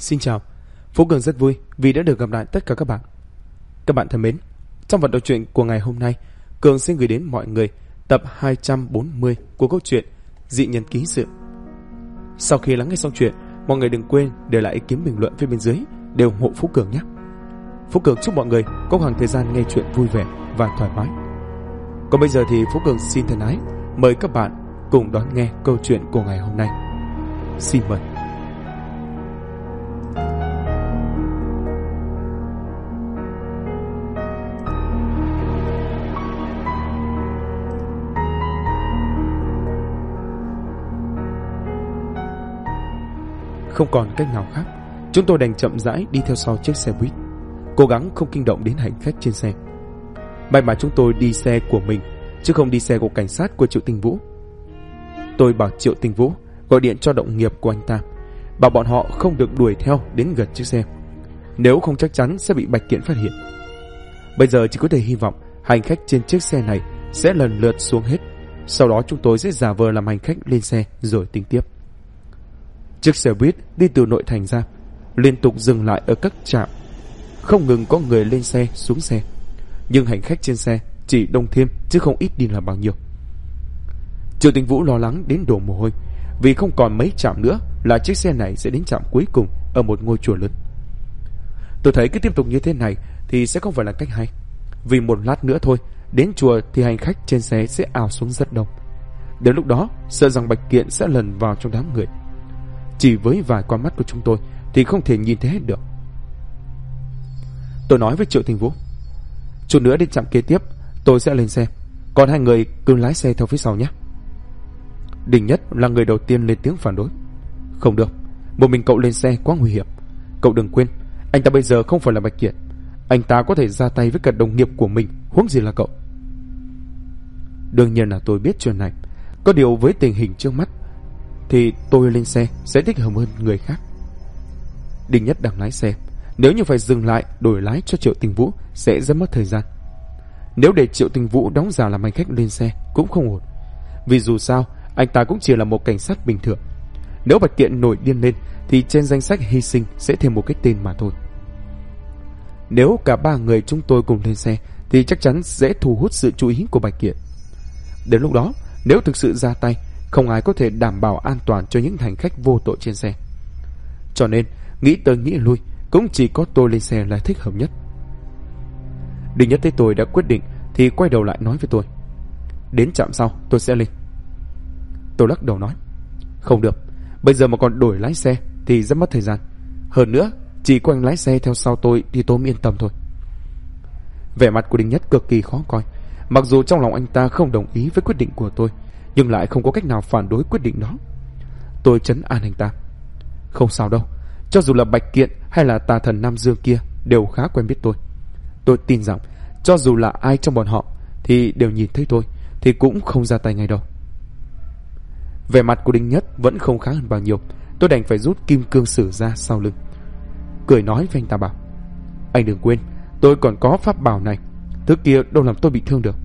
Xin chào, Phú Cường rất vui vì đã được gặp lại tất cả các bạn. Các bạn thân mến, trong phần đọc truyện của ngày hôm nay, Cường xin gửi đến mọi người tập 240 của câu chuyện Dị Nhân Ký Sự. Sau khi lắng nghe xong chuyện, mọi người đừng quên để lại ý kiến bình luận phía bên dưới để ủng hộ Phú Cường nhé. Phú Cường chúc mọi người có khoảng thời gian nghe chuyện vui vẻ và thoải mái. Còn bây giờ thì Phú Cường xin thân ái mời các bạn cùng đón nghe câu chuyện của ngày hôm nay. Xin mời. Không còn cách nào khác, chúng tôi đành chậm rãi đi theo sau chiếc xe buýt, cố gắng không kinh động đến hành khách trên xe. May mà chúng tôi đi xe của mình chứ không đi xe của cảnh sát của Triệu Tinh Vũ. Tôi bảo Triệu Tinh Vũ gọi điện cho đồng nghiệp của anh ta, bảo bọn họ không được đuổi theo đến gần chiếc xe, nếu không chắc chắn sẽ bị Bạch Kiện phát hiện. Bây giờ chỉ có thể hy vọng hành khách trên chiếc xe này sẽ lần lượt xuống hết, sau đó chúng tôi sẽ giả vờ làm hành khách lên xe rồi tính tiếp. Chiếc xe buýt đi từ nội thành ra, liên tục dừng lại ở các trạm, không ngừng có người lên xe xuống xe, nhưng hành khách trên xe chỉ đông thêm chứ không ít đi là bao nhiêu. Triệu Tinh Vũ lo lắng đến đổ mồ hôi, vì không còn mấy trạm nữa là chiếc xe này sẽ đến trạm cuối cùng ở một ngôi chùa lớn. Tôi thấy cứ tiếp tục như thế này thì sẽ không phải là cách hay, vì một lát nữa thôi đến chùa thì hành khách trên xe sẽ ào xuống rất đông. Đến lúc đó sợ rằng Bạch Kiện sẽ lần vào trong đám người. Chỉ với vài con mắt của chúng tôi thì không thể nhìn thấy hết được. Tôi nói với Triệu Tinh Vũ, chút nữa đến trạm kế tiếp tôi sẽ lên xe, còn hai người cứ lái xe theo phía sau nhé. Đình Nhất là người đầu tiên lên tiếng phản đối. Không được, một mình cậu lên xe quá nguy hiểm. Cậu đừng quên, anh ta bây giờ không phải là Bạch Kiện, anh ta có thể ra tay với cả đồng nghiệp của mình, huống gì là cậu. Đương nhiên là tôi biết chuyện này, có điều với tình hình trước mắt thì tôi lên xe sẽ thích hợp hơn người khác. Đình Nhất đang lái xe, nếu như phải dừng lại đổi lái cho Triệu Tinh Vũ sẽ rất mất thời gian. Nếu để Triệu Tinh Vũ đóng giả làm hành khách lên xe cũng không ổn, vì dù sao anh ta cũng chỉ là một cảnh sát bình thường. Nếu Bạch Kiện nổi điên lên thì trên danh sách hy sinh sẽ thêm một cái tên mà thôi. Nếu cả ba người chúng tôi cùng lên xe thì chắc chắn sẽ thu hút sự chú ý của Bạch Kiện. Đến lúc đó nếu thực sự ra tay, không ai có thể đảm bảo an toàn cho những hành khách vô tội trên xe. Cho nên nghĩ tới nghĩ lui, cũng chỉ có tôi lên xe là thích hợp nhất. Đình Nhất thấy tôi đã quyết định thì quay đầu lại nói với tôi, đến trạm sau tôi sẽ lên. Tôi lắc đầu nói, không được, bây giờ mà còn đổi lái xe thì rất mất thời gian. Hơn nữa chỉ có anh lái xe theo sau tôi thì tôi mới yên tâm thôi. Vẻ mặt của Đình Nhất cực kỳ khó coi. Mặc dù trong lòng anh ta không đồng ý với quyết định của tôi, nhưng lại không có cách nào phản đối quyết định đó. Tôi trấn an anh ta, không sao đâu, cho dù là Bạch Kiện hay là tà thần Nam Dương kia đều khá quen biết tôi. Tôi tin rằng cho dù là ai trong bọn họ thì đều nhìn thấy tôi thì cũng không ra tay ngay đâu. Vẻ mặt của Đinh Nhất vẫn không khá hơn bao nhiêu. Tôi đành phải rút kim cương sử ra sau lưng, cười nói với anh ta bảo, anh đừng quên tôi còn có pháp bảo này, thứ kia đâu làm tôi bị thương được.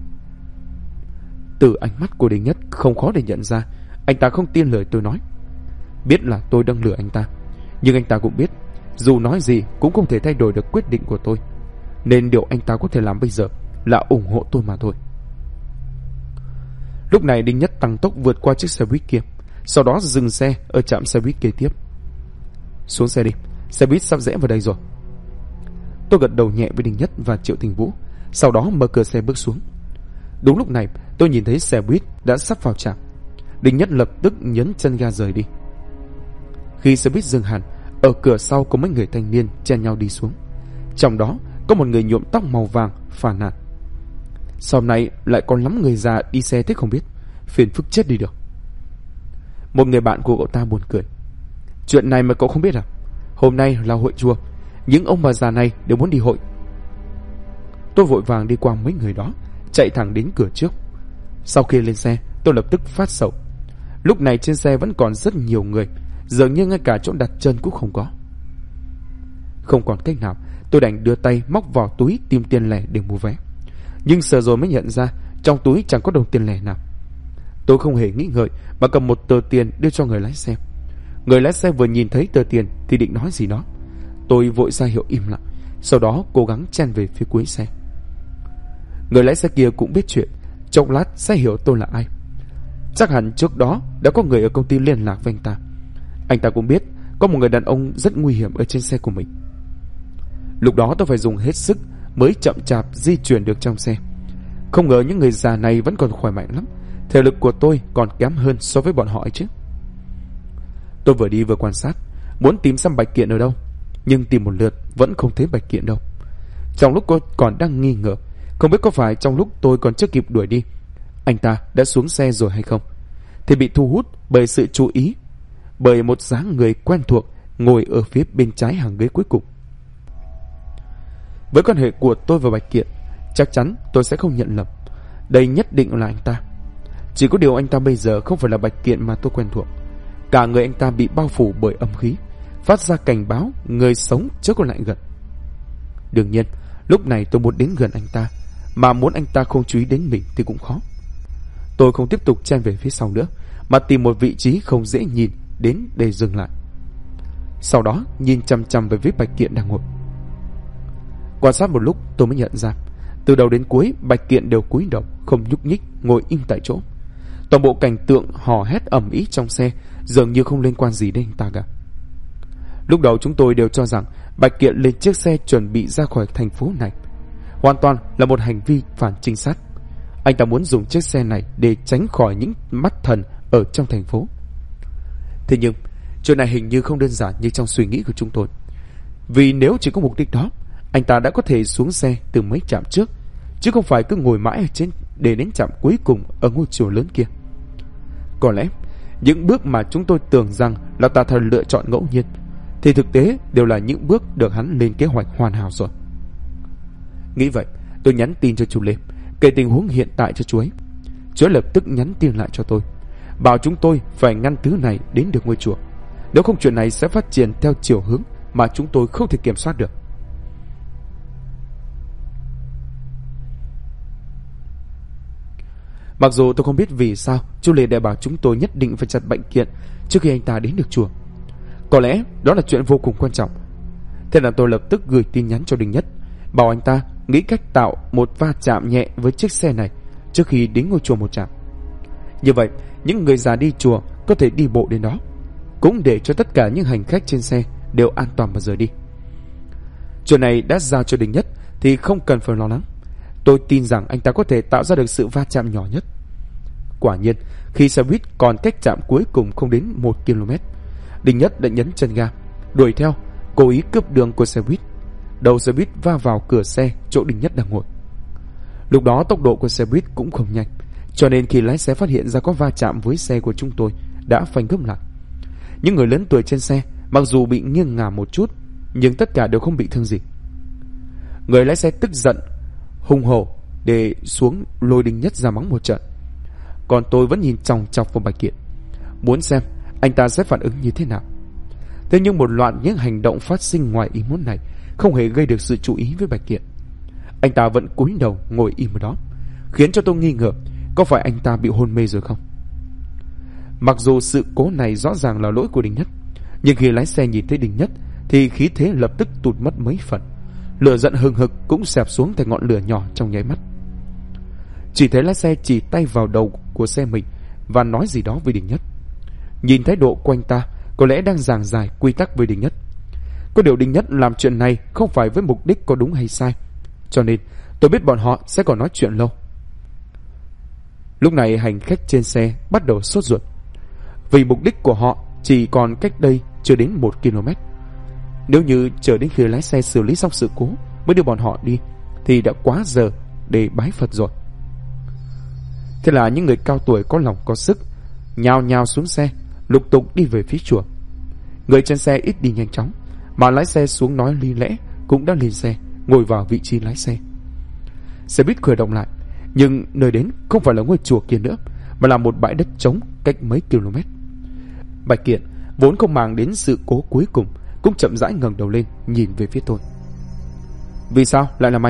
Từ ánh mắt của Đinh Nhất không khó để nhận ra anh ta không tin lời tôi nói. Biết là tôi đang lừa anh ta, nhưng anh ta cũng biết dù nói gì cũng không thể thay đổi được quyết định của tôi, nên điều anh ta có thể làm bây giờ là ủng hộ tôi mà thôi. Lúc này Đinh Nhất tăng tốc vượt qua chiếc xe buýt kia, sau đó dừng xe ở trạm xe buýt kế tiếp. Xuống xe đi, xe buýt sắp rẽ vào đây rồi. Tôi gật đầu nhẹ với Đinh Nhất và Triệu Tinh Vũ, sau đó mở cửa xe bước xuống. Đúng lúc này tôi nhìn thấy xe buýt đã sắp vào trạm. Đinh Nhất lập tức nhấn chân ga rời đi. Khi xe buýt dừng hẳn, ở cửa sau có mấy người thanh niên chen nhau đi xuống. Trong đó có một người nhuộm tóc màu vàng phàn nàn, sau này lại còn lắm người già đi xe thế không biết, phiền phức chết đi được. Một người bạn của cậu ta buồn cười, chuyện này mà cậu không biết à? Hôm nay là hội chùa, những ông bà già này đều muốn đi hội. Tôi vội vàng đi qua mấy người đó, chạy thẳng đến cửa trước. Sau khi lên xe tôi lập tức phát sầu. Lúc này trên xe vẫn còn rất nhiều người, dường như ngay cả chỗ đặt chân cũng không có. Không còn cách nào, tôi đành đưa tay móc vào túi tìm tiền lẻ để mua vé. Nhưng sờ rồi mới nhận ra trong túi chẳng có đồng tiền lẻ nào. Tôi không hề nghĩ ngợi mà cầm một tờ tiền đưa cho người lái xe. Người lái xe vừa nhìn thấy tờ tiền thì định nói gì đó. Tôi vội ra hiệu im lặng, sau đó cố gắng chen về phía cuối xe. Người lái xe kia cũng biết chuyện, chốc lát sẽ hiểu tôi là ai. Chắc hẳn trước đó đã có người ở công ty liên lạc với anh ta. Anh ta cũng biết có một người đàn ông rất nguy hiểm ở trên xe của mình. Lúc đó tôi phải dùng hết sức mới chậm chạp di chuyển được trong xe. Không ngờ những người già này vẫn còn khỏe mạnh lắm. Thể lực của tôi còn kém hơn so với bọn họ ấy chứ. Tôi vừa đi vừa quan sát, muốn tìm xem Bạch Kiện ở đâu, nhưng tìm một lượt vẫn không thấy Bạch Kiện đâu. Trong lúc tôi còn đang nghi ngờ, không biết có phải trong lúc tôi còn chưa kịp đuổi đi, anh ta đã xuống xe rồi hay không, thì bị thu hút bởi sự chú ý, bởi một dáng người quen thuộc ngồi ở phía bên trái hàng ghế cuối cùng. Với quan hệ của tôi và Bạch Kiện, chắc chắn tôi sẽ không nhận lầm. Đây nhất định là anh ta. Chỉ có điều anh ta bây giờ không phải là Bạch Kiện mà tôi quen thuộc. Cả người anh ta bị bao phủ bởi âm khí, phát ra cảnh báo người sống chớ có lại gần. Đương nhiên, lúc này tôi muốn đến gần anh ta, mà muốn anh ta không chú ý đến mình thì cũng khó. Tôi không tiếp tục chen về phía sau nữa, mà tìm một vị trí không dễ nhìn đến để dừng lại. Sau đó nhìn chằm chằm về phía Bạch Kiện đang ngồi. Quan sát một lúc tôi mới nhận ra, từ đầu đến cuối Bạch Kiện đều cúi đầu, không nhúc nhích, ngồi im tại chỗ. Toàn bộ cảnh tượng hò hét ầm ĩ trong xe dường như không liên quan gì đến anh ta cả. Lúc đầu chúng tôi đều cho rằng Bạch Kiện lên chiếc xe chuẩn bị ra khỏi thành phố này hoàn toàn là một hành vi phản trinh sát. Anh ta muốn dùng chiếc xe này để tránh khỏi những mắt thần ở trong thành phố. Thế nhưng chuyện này hình như không đơn giản như trong suy nghĩ của chúng tôi. Vì nếu chỉ có mục đích đó, anh ta đã có thể xuống xe từ mấy trạm trước, chứ không phải cứ ngồi mãi ở trên để đến trạm cuối cùng ở ngôi chùa lớn kia. Có lẽ những bước mà chúng tôi tưởng rằng là tà thần lựa chọn ngẫu nhiên, thì thực tế đều là những bước được hắn lên kế hoạch hoàn hảo rồi. Nghĩ vậy, tôi nhắn tin cho chú Lê, kể tình huống hiện tại cho chú ấy. Chú ấy lập tức nhắn tin lại cho tôi, bảo chúng tôi phải ngăn thứ này đến được ngôi chùa. Nếu không chuyện này sẽ phát triển theo chiều hướng mà chúng tôi không thể kiểm soát được. Mặc dù tôi không biết vì sao chú Lê đã bảo chúng tôi nhất định phải chặt Bạch Kiện trước khi anh ta đến được chùa. Có lẽ đó là chuyện vô cùng quan trọng. Thế là tôi lập tức gửi tin nhắn cho Đinh Nhất, bảo anh ta nghĩ cách tạo một va chạm nhẹ với chiếc xe này trước khi đến ngôi chùa một trạm. Như vậy những người già đi chùa có thể đi bộ đến đó, cũng để cho tất cả những hành khách trên xe đều an toàn mà rời đi. Chuyện này đã giao cho Đinh Nhất thì không cần phải lo lắng. Tôi tin rằng anh ta có thể tạo ra được sự va chạm nhỏ nhất. Quả nhiên, khi xe buýt còn cách trạm cuối cùng không đến 1 km, Đinh Nhất đã nhấn chân ga, đuổi theo, cố ý cướp đường của xe buýt. Đầu xe buýt va vào cửa xe chỗ Đinh Nhất đang ngồi. Lúc đó tốc độ của xe buýt cũng không nhanh, cho nên khi lái xe phát hiện ra có va chạm với xe của chúng tôi, đã phanh gấp lại. Những người lớn tuổi trên xe mặc dù bị nghiêng ngả một chút, nhưng tất cả đều không bị thương gì. Người lái xe tức giận, hùng hổ để xuống lôi Đinh Nhất ra mắng một trận. Còn tôi vẫn nhìn chòng chọc vào Bạch Kiện, muốn xem anh ta sẽ phản ứng như thế nào. Thế nhưng một loạt những hành động phát sinh ngoài ý muốn này không hề gây được sự chú ý với Bạch Kiện. Anh ta vẫn cúi đầu ngồi im ở đó, khiến cho tôi nghi ngờ có phải anh ta bị hôn mê rồi không. Mặc dù sự cố này rõ ràng là lỗi của Đinh Nhất, nhưng khi lái xe nhìn thấy Đinh Nhất thì khí thế lập tức tụt mất mấy phần. Lửa giận hừng hực cũng xẹp xuống thành ngọn lửa nhỏ trong nháy mắt. Chỉ thấy lái xe chỉ tay vào đầu của xe mình và nói gì đó với Đinh Nhất. Nhìn thái độ của anh ta có lẽ đang giảng giải quy tắc với Đinh Nhất. Có điều Đinh Nhất làm chuyện này không phải với mục đích có đúng hay sai, cho nên tôi biết bọn họ sẽ còn nói chuyện lâu. Lúc này hành khách trên xe bắt đầu sốt ruột, vì mục đích của họ chỉ còn cách đây chưa đến 1 km. Nếu như chờ đến khi lái xe xử lý xong sự cố mới đưa bọn họ đi thì đã quá giờ để bái Phật rồi. Thế là những người cao tuổi có lòng có sức nhào nhào xuống xe, lục tục đi về phía chùa. Người trên xe ít đi nhanh chóng, mà lái xe xuống nói lý lẽ cũng đã lên xe, ngồi vào vị trí lái xe. Xe buýt khởi động lại, nhưng nơi đến không phải là ngôi chùa kia nữa, mà là một bãi đất trống cách mấy km. Bạch Kiện vốn không màng đến sự cố cuối cùng cũng chậm rãi ngẩng đầu lên nhìn về phía tôi. Vì sao lại là mày?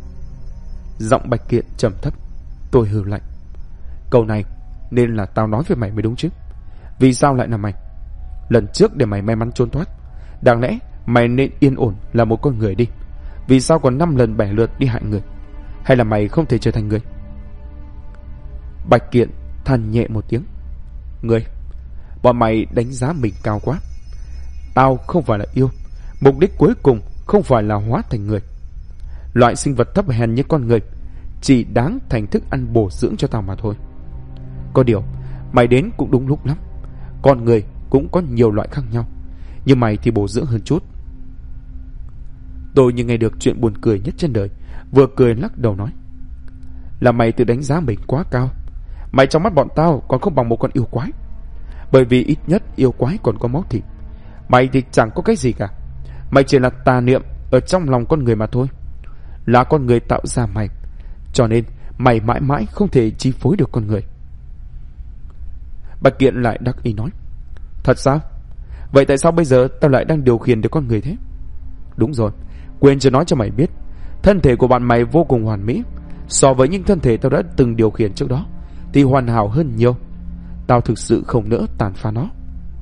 Giọng Bạch Kiện trầm thấp. Tôi hừ lạnh. Câu này nên là tao nói với mày mới đúng chứ. Vì sao lại là mày? lần trước để mày may mắn trốn thoát. Đáng lẽ mày nên yên ổn là một con người đi. Vì sao còn 5 lần 7 lượt đi hại người? Hay là mày không thể trở thành người? Bạch Kiện than nhẹ một tiếng. Người, bọn mày đánh giá mình cao quá. Tao không phải là yêu. Mục đích cuối cùng không phải là hóa thành người. Loại sinh vật thấp hèn như con người chỉ đáng thành thức ăn bổ dưỡng cho tao mà thôi. Có điều mày đến cũng đúng lúc lắm. Con người cũng có nhiều loại khác nhau, nhưng mày thì bổ dưỡng hơn chút. Tôi như nghe được chuyện buồn cười nhất trên đời, vừa cười lắc đầu nói. Là mày tự đánh giá mình quá cao. Mày trong mắt bọn tao còn không bằng một con yêu quái. Bởi vì ít nhất yêu quái còn có máu thịt. Mày thì chẳng có cái gì cả. Mày chỉ là tà niệm ở trong lòng con người mà thôi. Là con người tạo ra mày, cho nên mày mãi mãi không thể chi phối được con người. Bạch Kiện lại đắc ý nói. Thật sao? Vậy tại sao bây giờ tao lại đang điều khiển được con người thế? Đúng rồi, quên chưa nói cho mày biết. Thân thể của bạn mày vô cùng hoàn mỹ. So với những thân thể tao đã từng điều khiển trước đó thì hoàn hảo hơn nhiều. Tao thực sự không nỡ tàn phá nó.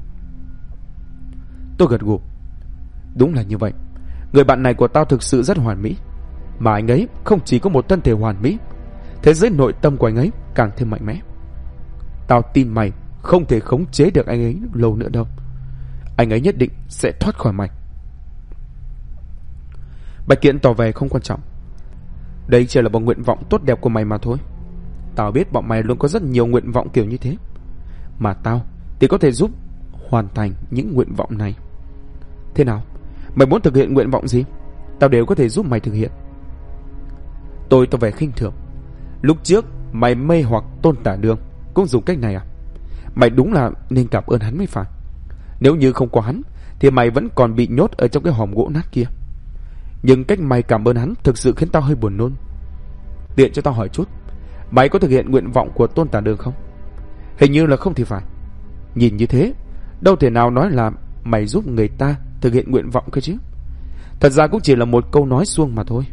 Tôi gật gù. Đúng là như vậy. Người bạn này của tao thực sự rất hoàn mỹ. Mà anh ấy không chỉ có một thân thể hoàn mỹ, thế giới nội tâm của anh ấy càng thêm mạnh mẽ. Tao tin mày không thể khống chế được anh ấy lâu nữa đâu. Anh ấy nhất định sẽ thoát khỏi mày. Bạch Kiện tỏ vẻ không quan trọng. Đây chỉ là một nguyện vọng tốt đẹp của mày mà thôi. Tao biết bọn mày luôn có rất nhiều nguyện vọng kiểu như thế, mà tao thì có thể giúp hoàn thành những nguyện vọng này. Thế nào? Mày muốn thực hiện nguyện vọng gì? Tao đều có thể giúp mày thực hiện. Tôi tỏ vẻ khinh thường. Lúc trước mày mê hoặc Tôn Tả Đường cũng dùng cách này à? Mày đúng là nên cảm ơn hắn mới phải. Nếu như không có hắn thì mày vẫn còn bị nhốt ở trong cái hòm gỗ nát kia. Nhưng cách mày cảm ơn hắn thực sự khiến tao hơi buồn nôn. Tiện cho tao hỏi chút, mày có thực hiện nguyện vọng của Tôn Tả Đường không? Hình như là không thì phải. Nhìn như thế đâu thể nào nói là mày giúp người ta thực hiện nguyện vọng cơ chứ. Thật ra cũng chỉ là một câu nói suông mà thôi.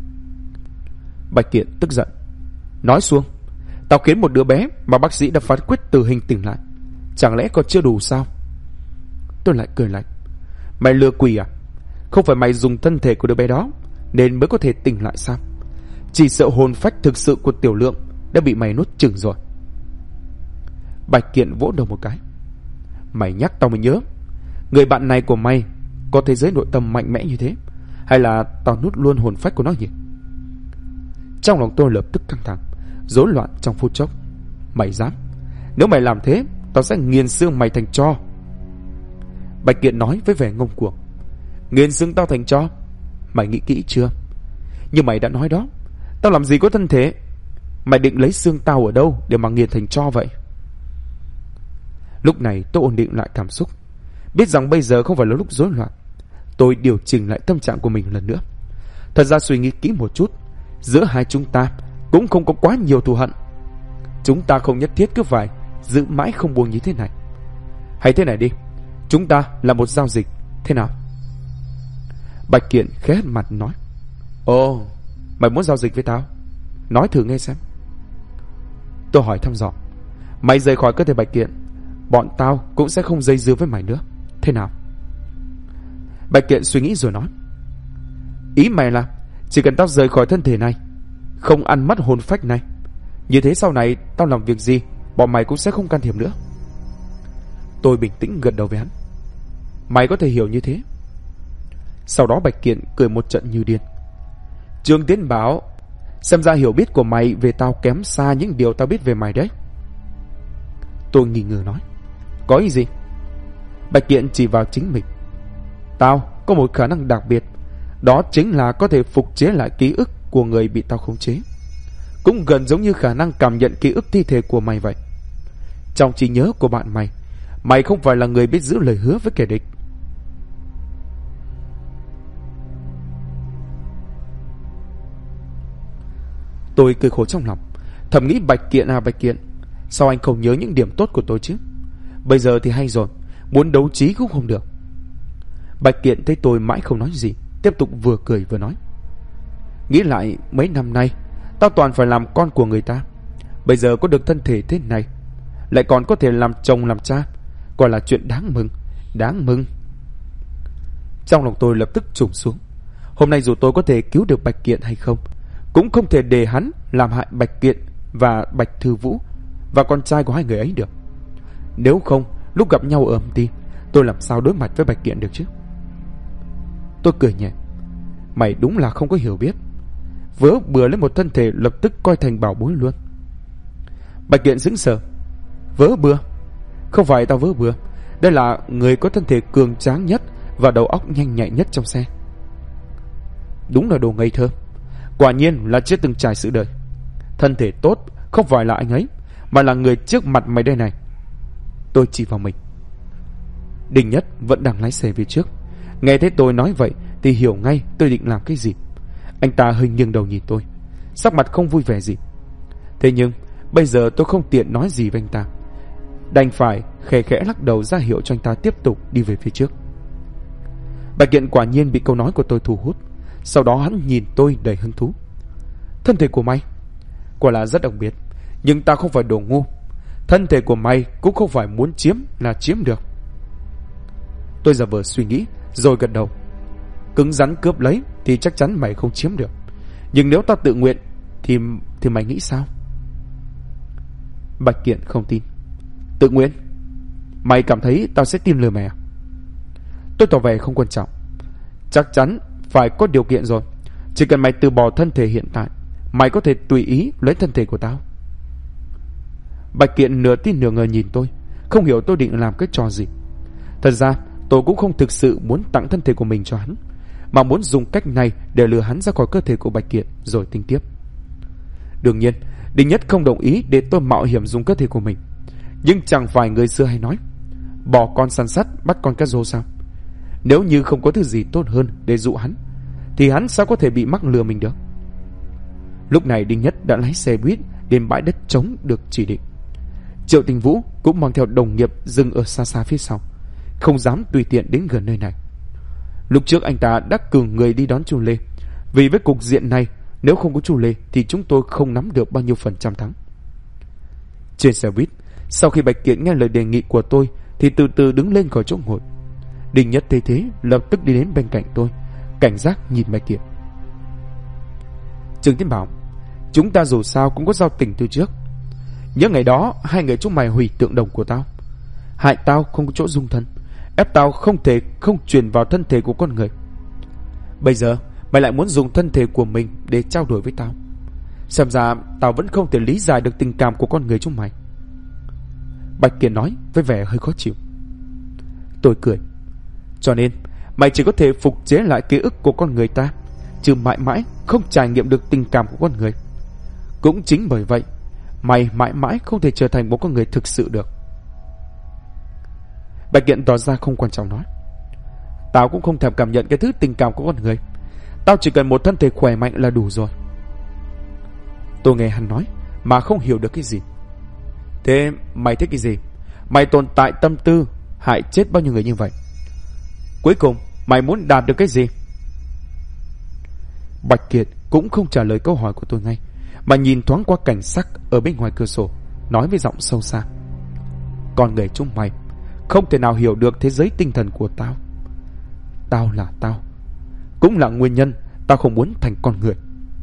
Bạch Kiện tức giận. Nói suông? Tao khiến một đứa bé mà bác sĩ đã phán quyết tử hình tỉnh lại, chẳng lẽ còn chưa đủ sao? Tôi lại cười lạnh. Mày lừa quỷ à? Không phải mày dùng thân thể của đứa bé đó nên mới có thể tỉnh lại sao? Chỉ sợ hồn phách thực sự của Tiểu Lượng đã bị mày nuốt chửng rồi. Bạch Kiện vỗ đầu một cái. Mày nhắc tao mới nhớ, người bạn này của mày có thế giới nội tâm mạnh mẽ như thế, hay là tao nuốt luôn hồn phách của nó nhỉ? Trong lòng tôi lập tức căng thẳng, rối loạn trong phút chốc. Mày dám? Nếu mày làm thế, tao sẽ nghiền xương mày thành tro. Bạch Kiện nói với vẻ ngông cuồng. Nghiền xương tao thành tro? Mày nghĩ kỹ chưa? Như mày đã nói đó, tao làm gì có thân thể. Mày định lấy xương tao ở đâu để mà nghiền thành tro vậy? Lúc này tôi ổn định lại cảm xúc, biết rằng bây giờ không phải là lúc rối loạn. Tôi điều chỉnh lại tâm trạng của mình lần nữa. Thật ra suy nghĩ kỹ một chút, giữa hai chúng ta cũng không có quá nhiều thù hận. Chúng ta không nhất thiết cứ phải giữ mãi không buông như thế này. Hay thế này đi, chúng ta là một giao dịch, thế nào? Bạch Kiện khẽ hất mặt nói. Ồ, mày muốn giao dịch với tao? Nói thử nghe xem. Tôi hỏi thăm dò. Mày rời khỏi cơ thể Bạch Kiện, bọn tao cũng sẽ không dây dưa với mày nữa, thế nào? Bạch Kiện suy nghĩ rồi nói. Ý mày là chỉ cần tao rời khỏi thân thể này, không ăn mất hồn phách này, như thế sau này tao làm việc gì bọn mày cũng sẽ không can thiệp nữa. Tôi bình tĩnh gật đầu với hắn. Mày có thể hiểu như thế. Sau đó Bạch Kiện cười một trận như điên. Trương Tiến bảo, xem ra hiểu biết của mày về tao kém xa những điều tao biết về mày đấy. Tôi nghi ngờ nói. Có ý gì? Bạch Kiện chỉ vào chính mình. Tao có một khả năng đặc biệt, đó chính là có thể phục chế lại ký ức của người bị tao khống chế. Cũng gần giống như khả năng cảm nhận ký ức thi thể của mày vậy. Trong trí nhớ của bạn mày, mày không phải là người biết giữ lời hứa với kẻ địch. Tôi cười khổ trong lòng, thầm nghĩ Bạch Kiện à Bạch Kiện, sao anh không nhớ những điểm tốt của tôi chứ? Bây giờ thì hay rồi, muốn đấu trí cũng không được. Bạch Kiện thấy tôi mãi không nói gì, tiếp tục vừa cười vừa nói. Nghĩ lại mấy năm nay tao toàn phải làm con của người ta, bây giờ có được thân thể thế này, lại còn có thể làm chồng làm cha, quả là chuyện đáng mừng, Đáng mừng. Trong lòng tôi lập tức trùng xuống. Hôm nay dù tôi có thể cứu được Bạch Kiện hay không, cũng không thể để hắn làm hại Bạch Kiện và Bạch Thư Vũ và con trai của hai người ấy được. Nếu không, lúc gặp nhau ở âm ty, tôi làm sao đối mặt với Bạch Kiện được chứ? Tôi cười nhẹ. Mày đúng là không có hiểu biết. Vớ bừa lấy một thân thể lập tức coi thành bảo bối luôn. Bạch Kiện sững sờ. Vớ bừa? Không phải tao vớ bừa. Đây là người có thân thể cường tráng nhất và đầu óc nhanh nhạy nhất trong xe. Đúng là đồ ngây thơ. Quả nhiên là chưa từng trải sự đời. Thân thể tốt không phải là anh ấy, mà là người trước mặt mày đây này. Tôi chỉ vào mình. Đình Nhất vẫn đang lái xe về trước. Nghe thấy tôi nói vậy thì hiểu ngay tôi định làm cái gì. Anh ta hơi nghiêng đầu nhìn tôi, sắc mặt không vui vẻ gì. Thế nhưng bây giờ tôi không tiện nói gì với anh ta, đành phải khẽ khẽ lắc đầu ra hiệu cho anh ta tiếp tục đi về phía trước. Bạch Kiện quả nhiên bị câu nói của tôi thu hút. Sau đó hắn nhìn tôi đầy hứng thú. Thân thể của mày quả là rất đặc biệt, nhưng tao không phải đồ ngu. Thân thể của mày cũng không phải muốn chiếm là chiếm được. Tôi giả vờ suy nghĩ rồi gật đầu. Cứng rắn cướp lấy thì chắc chắn mày không chiếm được, nhưng nếu tao tự nguyện thì mày nghĩ sao? Bạch Kiện không tin. Tự nguyện? Mày cảm thấy tao sẽ tin lời mày à? Tôi tỏ vẻ không quan trọng. Chắc chắn phải có điều kiện rồi. Chỉ cần mày từ bỏ thân thể hiện tại, mày có thể tùy ý lấy thân thể của tao. Bạch Kiện nửa tin nửa ngờ nhìn tôi, không hiểu tôi định làm cái trò gì. Thật ra tôi cũng không thực sự muốn tặng thân thể của mình cho hắn, mà muốn dùng cách này để lừa hắn ra khỏi cơ thể của Bạch Kiện rồi tính tiếp. Đương nhiên Đình Nhất không đồng ý để tôi mạo hiểm dùng cơ thể của mình. Nhưng chẳng phải người xưa hay nói bỏ con săn sắt bắt con cá rô sao? Nếu như không có thứ gì tốt hơn để dụ hắn, thì hắn sao có thể bị mắc lừa mình được? Lúc này Đình Nhất đã lái xe buýt đến bãi đất trống được chỉ định. Triệu Tình Vũ cũng mang theo đồng nghiệp dừng ở xa xa phía sau, không dám tùy tiện đến gần nơi này. Lúc trước anh ta đã cử người đi đón Chu Lê, vì với cục diện này nếu không có Chu Lê thì chúng tôi không nắm được bao nhiêu phần trăm thắng. Trên xe buýt, sau khi Bạch Kiện nghe lời đề nghị của tôi thì từ từ đứng lên khỏi chỗ ngồi. Đình Nhất thấy thế lập tức đi đến bên cạnh tôi, cảnh giác nhìn Bạch Kiện. Trương Tiến bảo, chúng ta dù sao cũng có giao tình từ trước. Nhớ ngày đó hai người chúng mày hủy tượng đồng của tao, hại tao không có chỗ dung thân, ép tao không thể không truyền vào thân thể của con người. Bây giờ mày lại muốn dùng thân thể của mình để trao đổi với tao. Xem ra tao vẫn không thể lý giải được tình cảm của con người chúng mày. Bạch Kiện nói với vẻ hơi khó chịu. Tôi cười. Cho nên mày chỉ có thể phục chế lại ký ức của con người ta, chứ mãi mãi không trải nghiệm được tình cảm của con người. Cũng chính bởi vậy mày mãi mãi không thể trở thành một con người thực sự được. Bạch Kiện tỏ ra không quan trọng nói, tao cũng không thèm cảm nhận cái thứ tình cảm của con người. Tao chỉ cần một thân thể khỏe mạnh là đủ rồi. Tôi nghe hắn nói mà không hiểu được cái gì. Thế mày thích cái gì? Mày tồn tại tâm tư hại chết bao nhiêu người như vậy? Cuối cùng mày muốn đạt được cái gì? Bạch Kiệt cũng không trả lời câu hỏi của tôi ngay, mà nhìn thoáng qua cảnh sắc ở bên ngoài cửa sổ, nói với giọng sâu xa. Con người chúng mày không thể nào hiểu được thế giới tinh thần của tao. Tao là tao, cũng là nguyên nhân tao không muốn thành con người.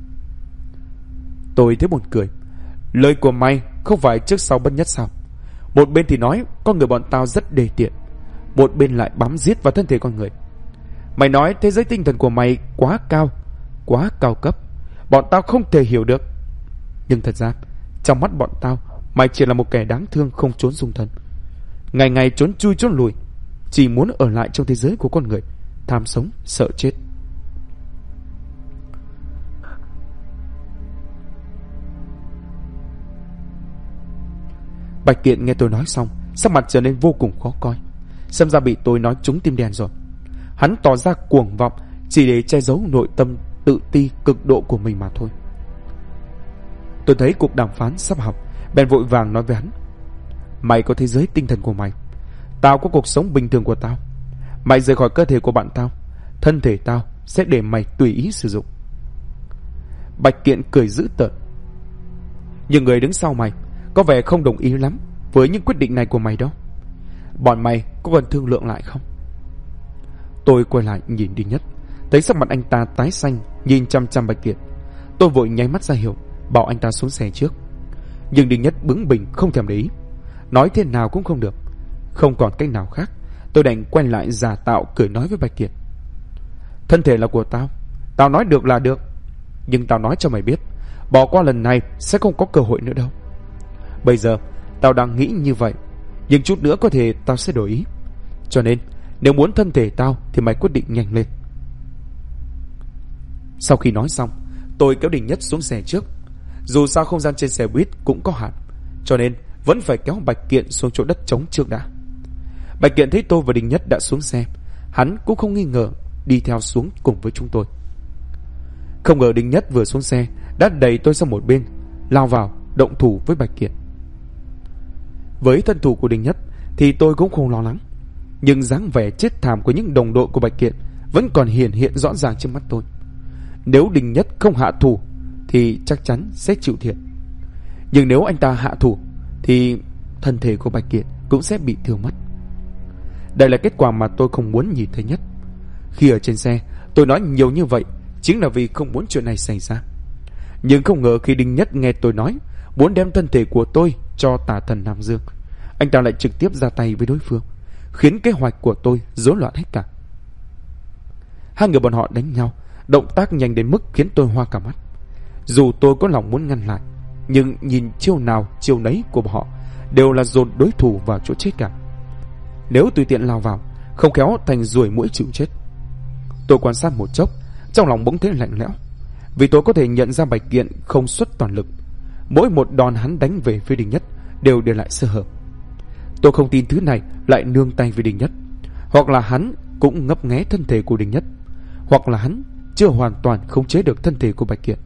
Tôi thấy buồn cười. Lời của mày không phải trước sau bất nhất sao? Một bên thì nói con người bọn tao rất đề tiện, một bên lại bám giết vào thân thể con người. Mày nói thế giới tinh thần của mày quá cao, quá cao cấp, bọn tao không thể hiểu được. Nhưng thật ra trong mắt bọn tao, mày chỉ là một kẻ đáng thương không trốn dung thân, ngày ngày trốn chui trốn lùi, chỉ muốn ở lại trong thế giới của con người, tham sống sợ chết. Bạch Kiện nghe tôi nói xong, sắc mặt trở nên vô cùng khó coi. Xem ra bị tôi nói trúng tim đen rồi. Hắn tỏ ra cuồng vọng chỉ để che giấu nội tâm tự ti cực độ của mình mà thôi. Tôi thấy cuộc đàm phán sắp học, bèn vội vàng nói với hắn. Mày có thế giới tinh thần của mày, tao có cuộc sống bình thường của tao. Mày rời khỏi cơ thể của bạn tao, thân thể tao sẽ để mày tùy ý sử dụng. Bạch Kiện cười dữ tợn. Nhưng người đứng sau mày có vẻ không đồng ý lắm với những quyết định này của mày đâu. Bọn mày có cần thương lượng lại không? Tôi quay lại nhìn Đinh Nhất, thấy sắc mặt anh ta tái xanh, nhìn chăm chăm Bạch Kiệt. Tôi vội nháy mắt ra hiệu, bảo anh ta xuống xe trước. Nhưng Đinh Nhất bướng bỉnh không thèm để ý, nói thế nào cũng không được. Không còn cách nào khác, tôi đành quay lại giả tạo cười nói với Bạch Kiệt. Thân thể là của tao, tao nói được là được. Nhưng tao nói cho mày biết, bỏ qua lần này sẽ không có cơ hội nữa đâu. Bây giờ tao đang nghĩ như vậy, nhưng chút nữa có thể tao sẽ đổi ý. Cho nên nếu muốn thân thể tao thì mày quyết định nhanh lên. Sau khi nói xong, tôi kéo Đinh Nhất xuống xe trước. Dù sao không gian trên xe buýt cũng có hạn, cho nên vẫn phải kéo Bạch Kiện xuống chỗ đất trống trước đã. Bạch Kiện thấy tôi và Đinh Nhất đã xuống xe, hắn cũng không nghi ngờ, đi theo xuống cùng với chúng tôi. Không ngờ Đinh Nhất vừa xuống xe đã đẩy tôi sang một bên, lao vào động thủ với Bạch Kiện. Với thân thủ của Đinh Nhất thì tôi cũng không lo lắng, nhưng dáng vẻ chết thảm của những đồng đội của Bạch Kiện vẫn còn hiển hiện rõ ràng trước mắt tôi. Nếu Đinh Nhất không hạ thủ thì chắc chắn sẽ chịu thiệt, nhưng nếu anh ta hạ thủ thì thân thể của Bạch Kiện cũng sẽ bị thương mất. Đây là kết quả mà tôi không muốn nhìn thấy nhất. Khi ở trên xe, tôi nói nhiều như vậy chính là vì không muốn chuyện này xảy ra. Nhưng không ngờ khi Đinh Nhất nghe tôi nói muốn đem thân thể của tôi cho tà thần Nam Dương, anh ta lại trực tiếp ra tay với đối phương, khiến kế hoạch của tôi rối loạn hết cả. Hai người bọn họ đánh nhau, động tác nhanh đến mức khiến tôi hoa cả mắt. Dù tôi có lòng muốn ngăn lại, nhưng nhìn chiêu nào chiêu nấy của bọn họ đều là dồn đối thủ vào chỗ chết cả. Nếu tùy tiện lao vào, không khéo thành ruồi muỗi chịu chết. Tôi quan sát một chốc, trong lòng bỗng thấy lạnh lẽo, vì tôi có thể nhận ra Bạch Kiện không xuất toàn lực. Mỗi một đòn hắn đánh về phía Đinh Nhất đều để lại sơ hở. Tôi không tin thứ này lại nương tay với Đinh Nhất. Hoặc là hắn cũng ngấp nghé thân thể của Đinh Nhất, hoặc là hắn chưa hoàn toàn khống chế được thân thể của Bạch Kiện.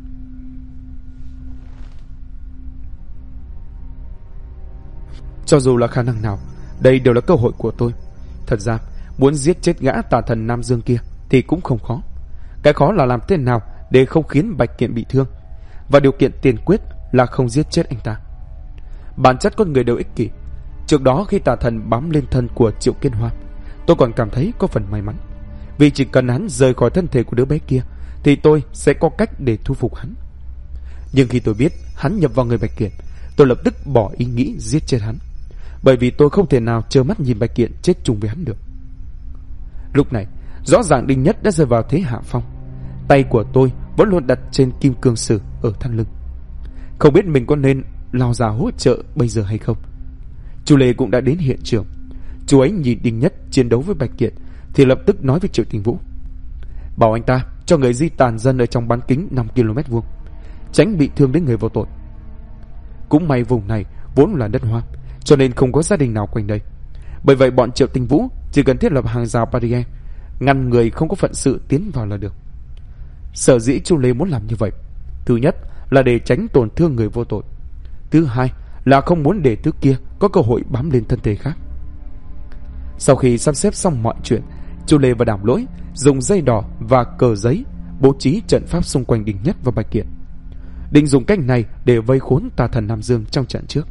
Cho dù là khả năng nào, đây đều là cơ hội của tôi. Thật ra muốn giết chết gã tà thần Nam Dương kia thì cũng không khó. Cái khó là làm thế nào để không khiến Bạch Kiện bị thương, và điều kiện tiền quyết là không giết chết anh ta. Bản chất con người đều ích kỷ. Trước đó khi tà thần bám lên thân của Triệu Kiên Hoa, tôi còn cảm thấy có phần may mắn, vì chỉ cần hắn rời khỏi thân thể của đứa bé kia thì tôi sẽ có cách để thu phục hắn. Nhưng khi tôi biết hắn nhập vào người Bạch Kiện, tôi lập tức bỏ ý nghĩ giết chết hắn, bởi vì tôi không thể nào trơ mắt nhìn Bạch Kiện chết chung với hắn được. Lúc này rõ ràng Đinh Nhất đã rơi vào thế hạ phong. Tay của tôi vẫn luôn đặt trên kim cương sử ở thắt lưng. Không biết mình có nên lao ra hỗ trợ bây giờ hay không. Chu Lê cũng đã đến hiện trường. Chú ấy nhìn Đinh Nhất chiến đấu với Bạch Kiện thì lập tức nói với Triệu Tinh Vũ, bảo anh ta cho người di tàn dân ở trong bán kính 5 km vuông, tránh bị thương đến người vô tội. Cũng may vùng này vốn là đất hoang, cho nên không có gia đình nào quanh đây. Bởi vậy bọn Triệu Tinh Vũ chỉ cần thiết lập hàng rào barrier, ngăn người không có phận sự tiến vào là được. Sở dĩ Chu Lê muốn làm như vậy, thứ nhất là để tránh tổn thương người vô tội, thứ hai là không muốn để thứ kia có cơ hội bám lên thân thể khác. Sau khi sắp xếp xong mọi chuyện, Chu Lê và Đàm Lỗi dùng dây đỏ và cờ giấy bố trí trận pháp xung quanh Đinh Nhất và Bạch Kiện, định dùng cách này để vây khốn tà thần Nam Dương trong trận trước.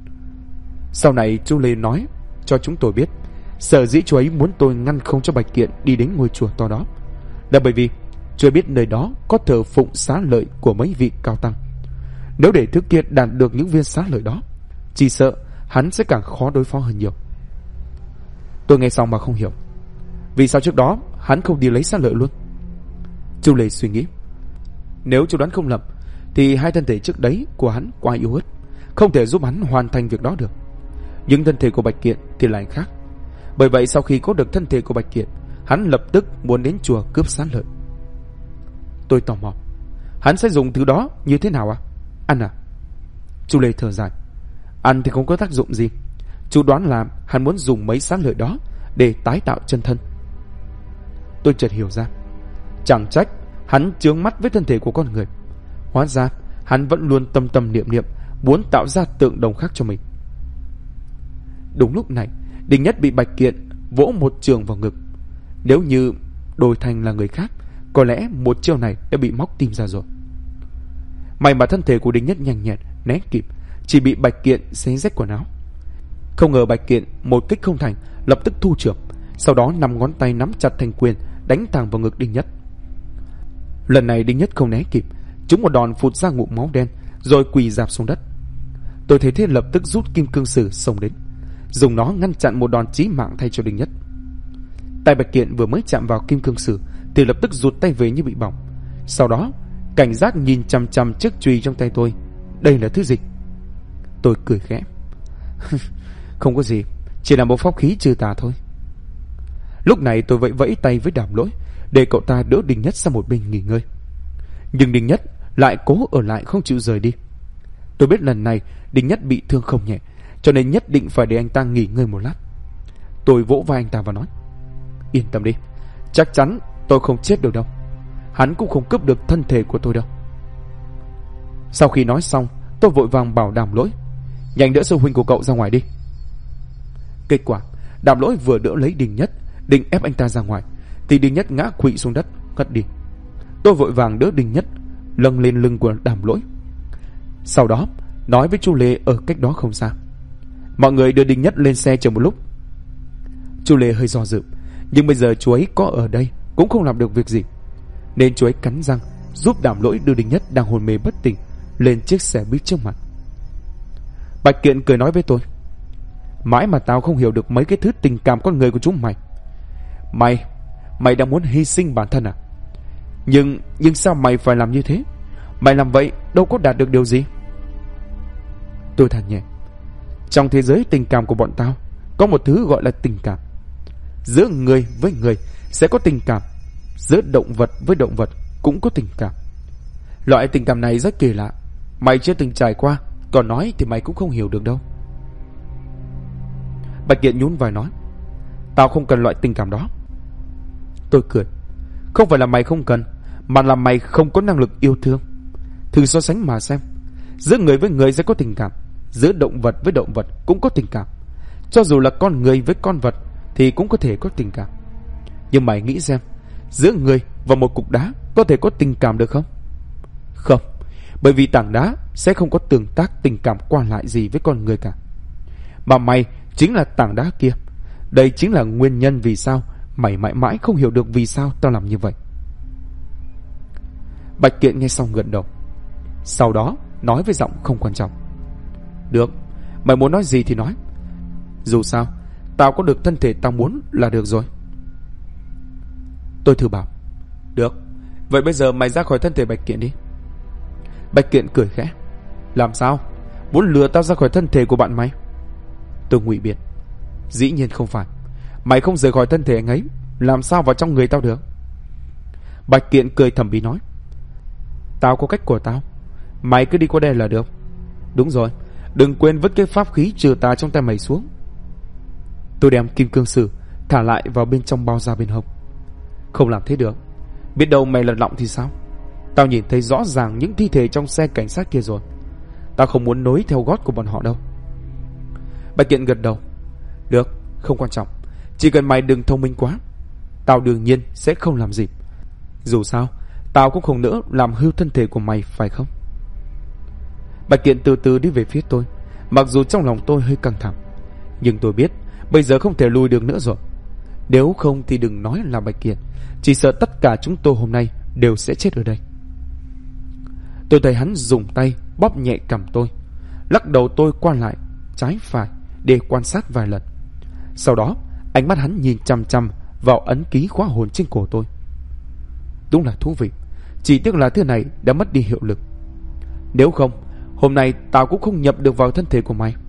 Sau này Chu Lê nói cho chúng tôi biết, sở dĩ chú ấy muốn tôi ngăn không cho Bạch Kiện đi đến ngôi chùa to đó là bởi vì chú ấy biết nơi đó có thờ phụng xá lợi của mấy vị cao tăng. Nếu để thứ kia đạt được những viên xá lợi đó, chỉ sợ hắn sẽ càng khó đối phó hơn nhiều. Tôi nghe xong mà không hiểu, vì sao trước đó hắn không đi lấy xá lợi luôn. Chu Lê suy nghĩ, nếu chú đoán không lầm thì hai thân thể trước đấy của hắn quá yếu ớt, không thể giúp hắn hoàn thành việc đó được. Nhưng thân thể của Bạch Kiện thì lại khác. Bởi vậy sau khi có được thân thể của Bạch Kiện, hắn lập tức muốn đến chùa cướp xá lợi. Tôi tò mò, hắn sẽ dùng thứ đó như thế nào à? Ăn à? Chu Lê thở dài, ăn thì không có tác dụng gì. Chú đoán là hắn muốn dùng mấy xá lợi đó để tái tạo chân thân. Tôi chợt hiểu ra, chẳng trách hắn chướng mắt với thân thể của con người. Hóa ra hắn vẫn luôn tâm tâm niệm niệm muốn tạo ra tượng đồng khác cho mình. Đúng lúc này, Đinh Nhất bị Bạch Kiện vỗ một trường vào ngực. Nếu như đổi thành là người khác, có lẽ một chiêu này đã bị móc tim ra rồi. May mà thân thể của Đinh Nhất nhanh nhẹn né kịp, chỉ bị Bạch Kiện xé rách quần áo. Không ngờ Bạch Kiện một kích không thành, lập tức thu trưởng, sau đó 5 ngón tay nắm chặt thành quyền đánh thẳng vào ngực Đinh Nhất. Lần này Đinh Nhất không né kịp, trúng một đòn phụt ra ngụm máu đen, rồi quỳ rạp xuống đất. Tôi thấy thế lập tức rút kim cương sử xông đến, dùng nó ngăn chặn một đòn chí mạng thay cho Đinh Nhất. Tay Bạch Kiện vừa mới chạm vào kim cương sử thì lập tức rụt tay về như bị bỏng. Sau đó cảnh giác nhìn chằm chằm chiếc chùy trong tay tôi. Đây là thứ gì? Tôi cười khẽ. Không có gì, chỉ là một pháp khí trừ tà thôi. Lúc này tôi vẫy vẫy tay với Đàm Lỗi để cậu ta đỡ Đinh Nhất sang một bên nghỉ ngơi. Nhưng Đinh Nhất lại cố ở lại không chịu rời đi. Tôi biết lần này Đinh Nhất bị thương không nhẹ, cho nên nhất định phải để anh ta nghỉ ngơi một lát. Tôi vỗ vai anh ta và nói: Yên tâm đi, chắc chắn tôi không chết được đâu. Hắn cũng không cướp được thân thể của tôi đâu. Sau khi nói xong, tôi vội vàng bảo Đàm Lỗi: Nhanh đỡ sư huynh của cậu ra ngoài đi. Kết quả Đàm Lỗi vừa đỡ lấy Đinh Nhất, định ép anh ta ra ngoài, thì Đinh Nhất ngã quỵ xuống đất ngất đi. Tôi vội vàng đỡ Đinh Nhất lâng lên lưng của Đàm Lỗi. Sau đó nói với chú Lê ở cách đó không xa: Mọi người đưa Đinh Nhất lên xe chờ một lúc. Chú Lê hơi do dự, nhưng bây giờ chú ấy có ở đây cũng không làm được việc gì, nên chú ấy cắn răng giúp Đàm Lỗi đưa Đinh Nhất đang hôn mê bất tỉnh lên chiếc xe buýt trước mặt. Bạch Kiện cười nói với tôi: Mãi mà tao không hiểu được mấy cái thứ tình cảm con người của chúng mày. Mày đang muốn hy sinh bản thân à? Nhưng sao mày phải làm như thế? Mày làm vậy đâu có đạt được điều gì. Tôi than nhẹ: Trong thế giới tình cảm của bọn tao có một thứ gọi là tình cảm. Giữa người với người sẽ có tình cảm, giữa động vật với động vật cũng có tình cảm. Loại tình cảm này rất kỳ lạ, mày chưa từng trải qua, còn nói thì mày cũng không hiểu được đâu. Bạch Kiện nhún vai nói: Tao không cần loại tình cảm đó. Tôi cười: Không phải là mày không cần, mà là mày không có năng lực yêu thương. Thử so sánh mà xem, giữa người với người sẽ có tình cảm, giữa động vật với động vật cũng có tình cảm, cho dù là con người với con vật thì cũng có thể có tình cảm. Nhưng mày nghĩ xem, giữa người và một cục đá có thể có tình cảm được không? Không, bởi vì tảng đá sẽ không có tương tác tình cảm qua lại gì với con người cả. Mà mày chính là tảng đá kia. Đây chính là nguyên nhân vì sao mày mãi mãi không hiểu được vì sao tao làm như vậy. Bạch Kiện nghe xong gật đầu, sau đó nói với giọng không quan trọng: Được, mày muốn nói gì thì nói. Dù sao tao có được thân thể tao muốn là được rồi. Tôi thử bảo: Được, vậy bây giờ mày ra khỏi thân thể Bạch Kiện đi. Bạch Kiện cười khẽ: Làm sao? Muốn lừa tao ra khỏi thân thể của bạn mày? Tôi ngụy biện: Dĩ nhiên không phải. Mày không rời khỏi thân thể anh ấy, làm sao vào trong người tao được? Bạch Kiện cười thầm bí nói: Tao có cách của tao, mày cứ đi qua đây là được. Đúng rồi, đừng quên vứt cái pháp khí trừ tà trong tay mày xuống. Tôi đem kim cương sử thả lại vào bên trong bao da bên hông. Không làm thế được, biết đâu mày lật lọng thì sao? Tao nhìn thấy rõ ràng những thi thể trong xe cảnh sát kia rồi. Tao không muốn nối theo gót của bọn họ đâu. Bạch Kiện gật đầu: Được, không quan trọng, chỉ cần mày đừng thông minh quá. Tao đương nhiên sẽ không làm gì. Dù sao tao cũng không nỡ làm hư thân thể của mày, phải không? Bạch Kiện từ từ đi về phía tôi, mặc dù trong lòng tôi hơi căng thẳng, nhưng tôi biết bây giờ không thể lùi được nữa rồi. Nếu không thì đừng nói là Bạch Kiện, chỉ sợ tất cả chúng tôi hôm nay đều sẽ chết ở đây. Tôi thấy hắn dùng tay bóp nhẹ cằm tôi, lắc đầu tôi qua lại trái phải để quan sát vài lần. Sau đó ánh mắt hắn nhìn chăm chăm vào ấn ký khóa hồn trên cổ tôi. Đúng là thú vị, chỉ tiếc là thứ này đã mất đi hiệu lực. Nếu không, hôm nay tao cũng không nhập được vào thân thể của mày.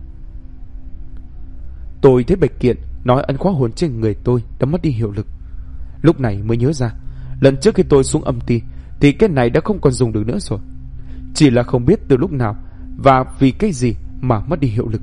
Tôi thấy Bạch Kiện nói ấn khóa hồn trên người tôi đã mất đi hiệu lực. Lúc này mới nhớ ra, lần trước khi tôi xuống âm ty thì cái này đã không còn dùng được nữa rồi. Chỉ là không biết từ lúc nào và vì cái gì mà mất đi hiệu lực.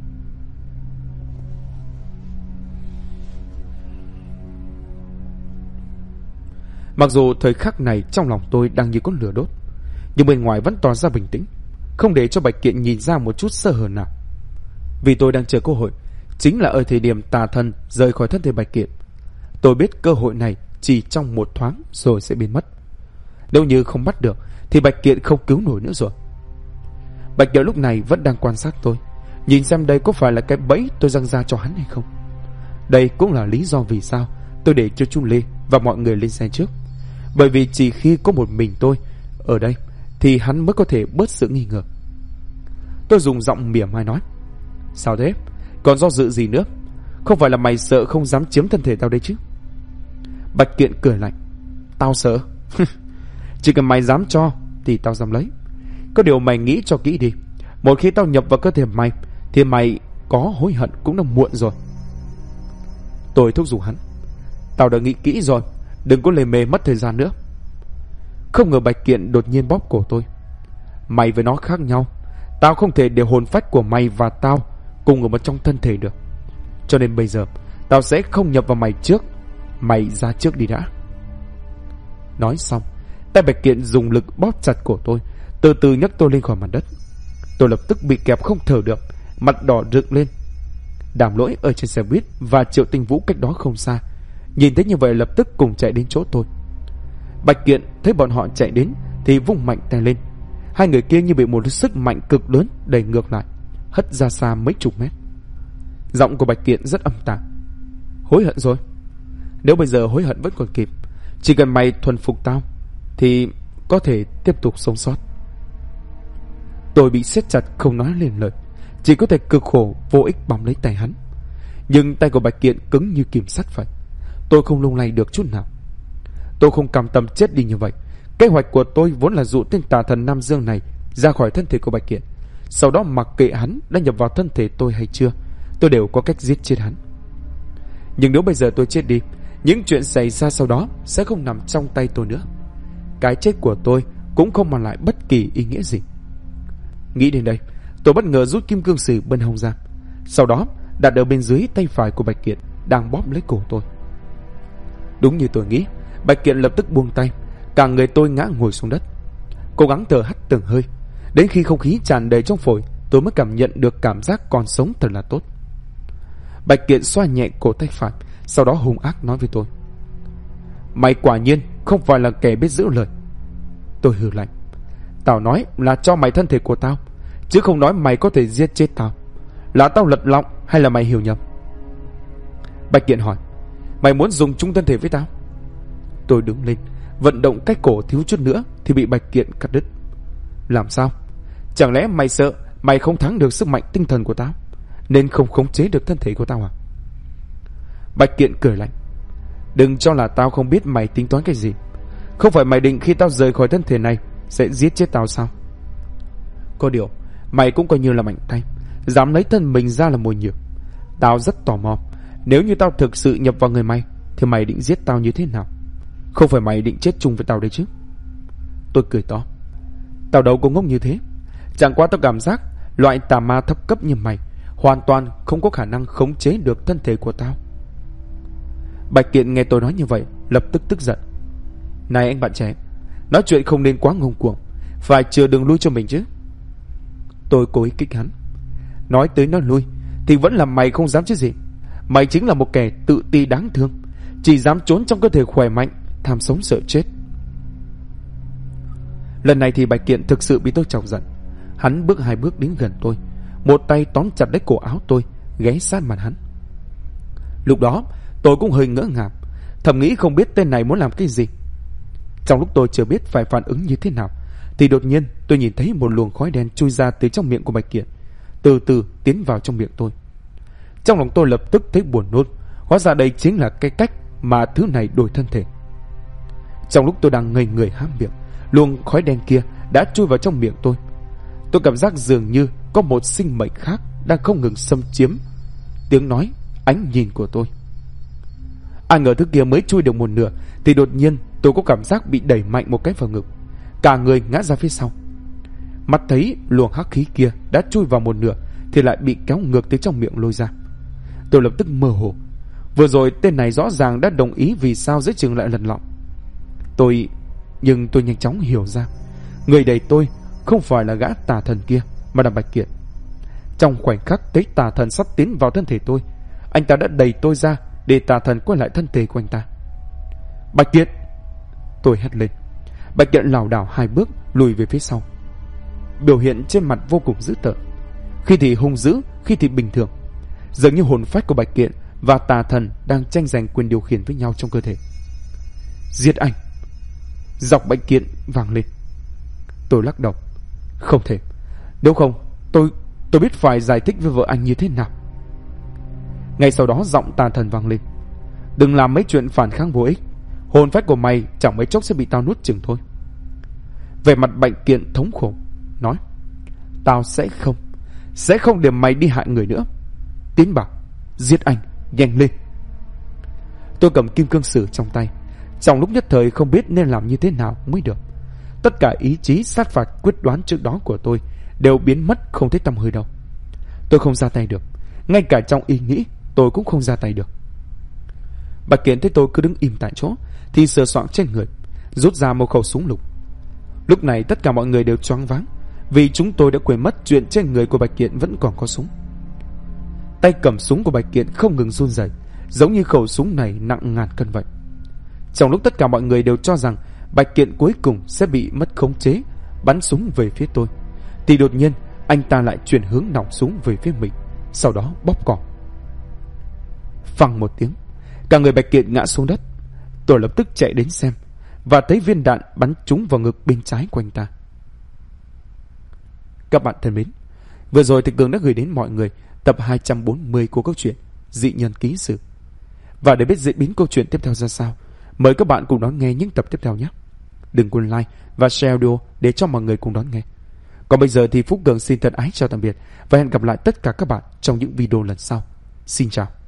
Mặc dù thời khắc này trong lòng tôi đang như con lửa đốt, nhưng bên ngoài vẫn tỏ ra bình tĩnh, không để cho Bạch Kiện nhìn ra một chút sơ hở nào. Vì tôi đang chờ cơ hội, chính là ở thời điểm tà thân rời khỏi thân thể Bạch Kiện. Tôi biết cơ hội này chỉ trong một thoáng rồi sẽ biến mất. Nếu như không bắt được thì Bạch Kiện không cứu nổi nữa rồi. Bạch Kiện lúc này vẫn đang quan sát tôi, Nhìn xem đây có phải là cái bẫy tôi giăng ra cho hắn hay không. Đây cũng là lý do vì sao tôi để cho chú Lê và mọi người lên xe trước. Bởi vì chỉ khi có một mình tôi ở đây thì hắn mới có thể bớt sự nghi ngờ. Tôi dùng giọng mỉa mai nói: Sao thế? Còn do dự gì nữa? Không phải là mày sợ không dám chiếm thân thể tao đấy chứ? Bạch Kiện cười lạnh: Tao sợ? Chỉ cần mày dám cho thì tao dám lấy. Có điều mày nghĩ cho kỹ đi, một khi tao nhập vào cơ thể mày thì mày có hối hận cũng đã muộn rồi. Tôi thúc giục hắn: Tao đã nghĩ kỹ rồi, đừng có lề mề mất thời gian nữa. Không ngờ Bạch Kiện đột nhiên bóp cổ tôi: Mày với nó khác nhau. Tao không thể để hồn phách của mày và tao cùng ở một trong thân thể được. Cho nên bây giờ tao sẽ không nhập vào mày trước. Mày ra trước đi đã. Nói xong, tay Bạch Kiện dùng lực bóp chặt cổ tôi, từ từ nhấc tôi lên khỏi mặt đất. Tôi lập tức bị kẹp không thở được, mặt đỏ rực lên. Đàm Lỗi ở trên xe buýt và Triệu Tinh Vũ cách đó không xa, nhìn thấy như vậy lập tức cùng chạy đến chỗ tôi. Bạch Kiện thấy bọn họ chạy đến thì vung mạnh tay lên. Hai người kia như bị một sức mạnh cực lớn đẩy ngược lại, hất ra xa mấy chục mét. Giọng của Bạch Kiện rất âm tàn: Hối hận rồi? Nếu bây giờ hối hận vẫn còn kịp. Chỉ cần mày thuần phục tao thì có thể tiếp tục sống sót. Tôi bị siết chặt không nói lên lời, chỉ có thể cực khổ vô ích bám lấy tay hắn. Nhưng tay của Bạch Kiện cứng như kìm sắt vậy. Tôi không lung lay được chút nào. Tôi không cam tâm chết đi như vậy. Kế hoạch của tôi vốn là dụ tên tà thần Nam Dương này ra khỏi thân thể của Bạch Kiện. Sau đó mặc kệ hắn đã nhập vào thân thể tôi hay chưa, tôi đều có cách giết chết hắn. Nhưng nếu bây giờ tôi chết đi, những chuyện xảy ra sau đó sẽ không nằm trong tay tôi nữa. Cái chết của tôi cũng không mang lại bất kỳ ý nghĩa gì. Nghĩ đến đây, tôi bất ngờ rút kim cương sử bên hông ra, sau đó đặt ở bên dưới tay phải của Bạch Kiện đang bóp lấy cổ tôi. Đúng như tôi nghĩ, Bạch Kiện lập tức buông tay, cả người tôi ngã ngồi xuống đất, cố gắng thở hắt từng hơi. Đến khi không khí tràn đầy trong phổi, tôi mới cảm nhận được cảm giác còn sống thật là tốt. Bạch Kiện xoa nhẹ cổ tay phải, sau đó hung ác nói với tôi: Mày quả nhiên không phải là kẻ biết giữ lời. Tôi hừ lạnh: Tao nói là cho mày thân thể của tao, chứ không nói mày có thể giết chết tao. Là tao lật lọng hay là mày hiểu nhầm? Bạch Kiện hỏi: Mày muốn dùng chung thân thể với tao? Tôi đứng lên, vận động cái cổ thiếu chút nữa thì bị Bạch Kiện cắt đứt. Làm sao? Chẳng lẽ mày sợ mày không thắng được sức mạnh tinh thần của tao, nên không khống chế được thân thể của tao à? Bạch Kiện cười lạnh: Đừng cho là tao không biết mày tính toán cái gì. Không phải mày định khi tao rời khỏi thân thể này sẽ giết chết tao sao? Có điều mày cũng coi như là mạnh tay, dám lấy thân mình ra làm mồi nhử. Tao rất tò mò, nếu như tao thực sự nhập vào người mày thì mày định giết tao như thế nào? Không phải mày định chết chung với tao đấy chứ? Tôi cười to: Tao đâu có ngốc như thế. Chẳng qua tao cảm giác loại tà ma thấp cấp như mày hoàn toàn không có khả năng khống chế được thân thể của tao. Bạch Kiện nghe tôi nói như vậy lập tức tức giận: Này anh bạn trẻ, nói chuyện không nên quá ngông cuồng, phải chừa đường lui cho mình chứ. Tôi cố ý kích hắn: Nói tới nói lui thì vẫn là mày không dám chứ gì. Mày chính là một kẻ tự ti đáng thương, chỉ dám trốn trong cơ thể khỏe mạnh, tham sống sợ chết. Lần này thì Bạch Kiện thực sự bị tôi chọc giận. Hắn bước 2 bước đến gần tôi, một tay tóm chặt lấy cổ áo tôi, ghé sát mặt hắn. Lúc đó tôi cũng hơi ngỡ ngàng, thầm nghĩ không biết tên này muốn làm cái gì. Trong lúc tôi chưa biết phải phản ứng như thế nào thì đột nhiên tôi nhìn thấy một luồng khói đen chui ra từ trong miệng của Bạch Kiện, từ từ tiến vào trong miệng tôi. Trong lòng tôi lập tức thấy buồn nôn. Hóa ra đây chính là cái cách mà thứ này đổi thân thể. Trong lúc tôi đang ngây người há miệng, luồng khói đen kia đã chui vào trong miệng tôi. Tôi cảm giác dường như có một sinh mệnh khác đang không ngừng xâm chiếm tiếng nói, ánh nhìn của tôi. Ai ngờ thứ kia mới chui được một nửa thì đột nhiên tôi có cảm giác bị đẩy mạnh một cái vào ngực, cả người ngã ra phía sau. Mắt thấy luồng hắc khí kia đã chui vào một nửa thì lại bị kéo ngược từ trong miệng lôi ra. Tôi lập tức mơ hồ. Vừa rồi tên này rõ ràng đã đồng ý vì sao giữa chừng lại lật lọng. Nhưng tôi nhanh chóng hiểu ra, người đẩy tôi không phải là gã tà thần kia mà là Bạch Kiện. Trong khoảnh khắc thấy tà thần sắp tiến vào thân thể tôi, anh ta đã đẩy tôi ra để tà thần quay lại thân thể của anh ta. Bạch Kiện! Tôi hét lên. Bạch Kiện lảo đảo 2 bước lùi về phía sau, biểu hiện trên mặt vô cùng dữ tợn. Khi thì hung dữ, khi thì bình thường, dường như hồn phách của Bạch Kiện và tà thần đang tranh giành quyền điều khiển với nhau trong cơ thể. Giết anh! Giọng Bạch Kiện vang lên. Tôi lắc đầu. Không thể. Nếu không, tôi biết phải giải thích với vợ anh như thế nào. Ngay sau đó giọng tà thần vang lên. Đừng làm mấy chuyện phản kháng vô ích. Hồn phách của mày chẳng mấy chốc sẽ bị tao nuốt chửng thôi. Về mặt Bạch Kiện thống khổ nói, tao sẽ không để mày đi hại người nữa. Tín bảo, giết anh, nhanh lên. Tôi cầm kim cương sử trong tay, trong lúc nhất thời không biết nên làm như thế nào mới được. Tất cả ý chí sát phạt quyết đoán trước đó của tôi đều biến mất không thấy tăm hơi đâu. Tôi không ra tay được, ngay cả trong ý nghĩ tôi cũng không ra tay được. Bạch Kiện thấy tôi cứ đứng im tại chỗ thì sờ soạng trên người, rút ra một khẩu súng lục. Lúc này tất cả mọi người đều choáng váng, vì chúng tôi đã quên mất chuyện trên người của Bạch Kiện vẫn còn có súng. Tay cầm súng của Bạch Kiện không ngừng run rẩy, giống như khẩu súng này nặng ngàn cân vậy. Trong lúc tất cả mọi người đều cho rằng Bạch Kiện cuối cùng sẽ bị mất khống chế, bắn súng về phía tôi, thì đột nhiên anh ta lại chuyển hướng nòng súng về phía mình, sau đó bóp cò. Phăng một tiếng, cả người Bạch Kiện ngã xuống đất. Tôi lập tức chạy đến xem và thấy viên đạn bắn trúng vào ngực bên trái của anh ta. Các bạn thân mến, vừa rồi thì Cường đã gửi đến mọi người tập 240 của câu chuyện Dị Nhân Ký Sự. Và để biết diễn biến câu chuyện tiếp theo ra sao, mời các bạn cùng đón nghe những tập tiếp theo nhé. Đừng quên like và share audio để cho mọi người cùng đón nghe. Còn bây giờ thì Phúc Cường xin thân ái chào tạm biệt và hẹn gặp lại tất cả các bạn trong những video lần sau. Xin chào.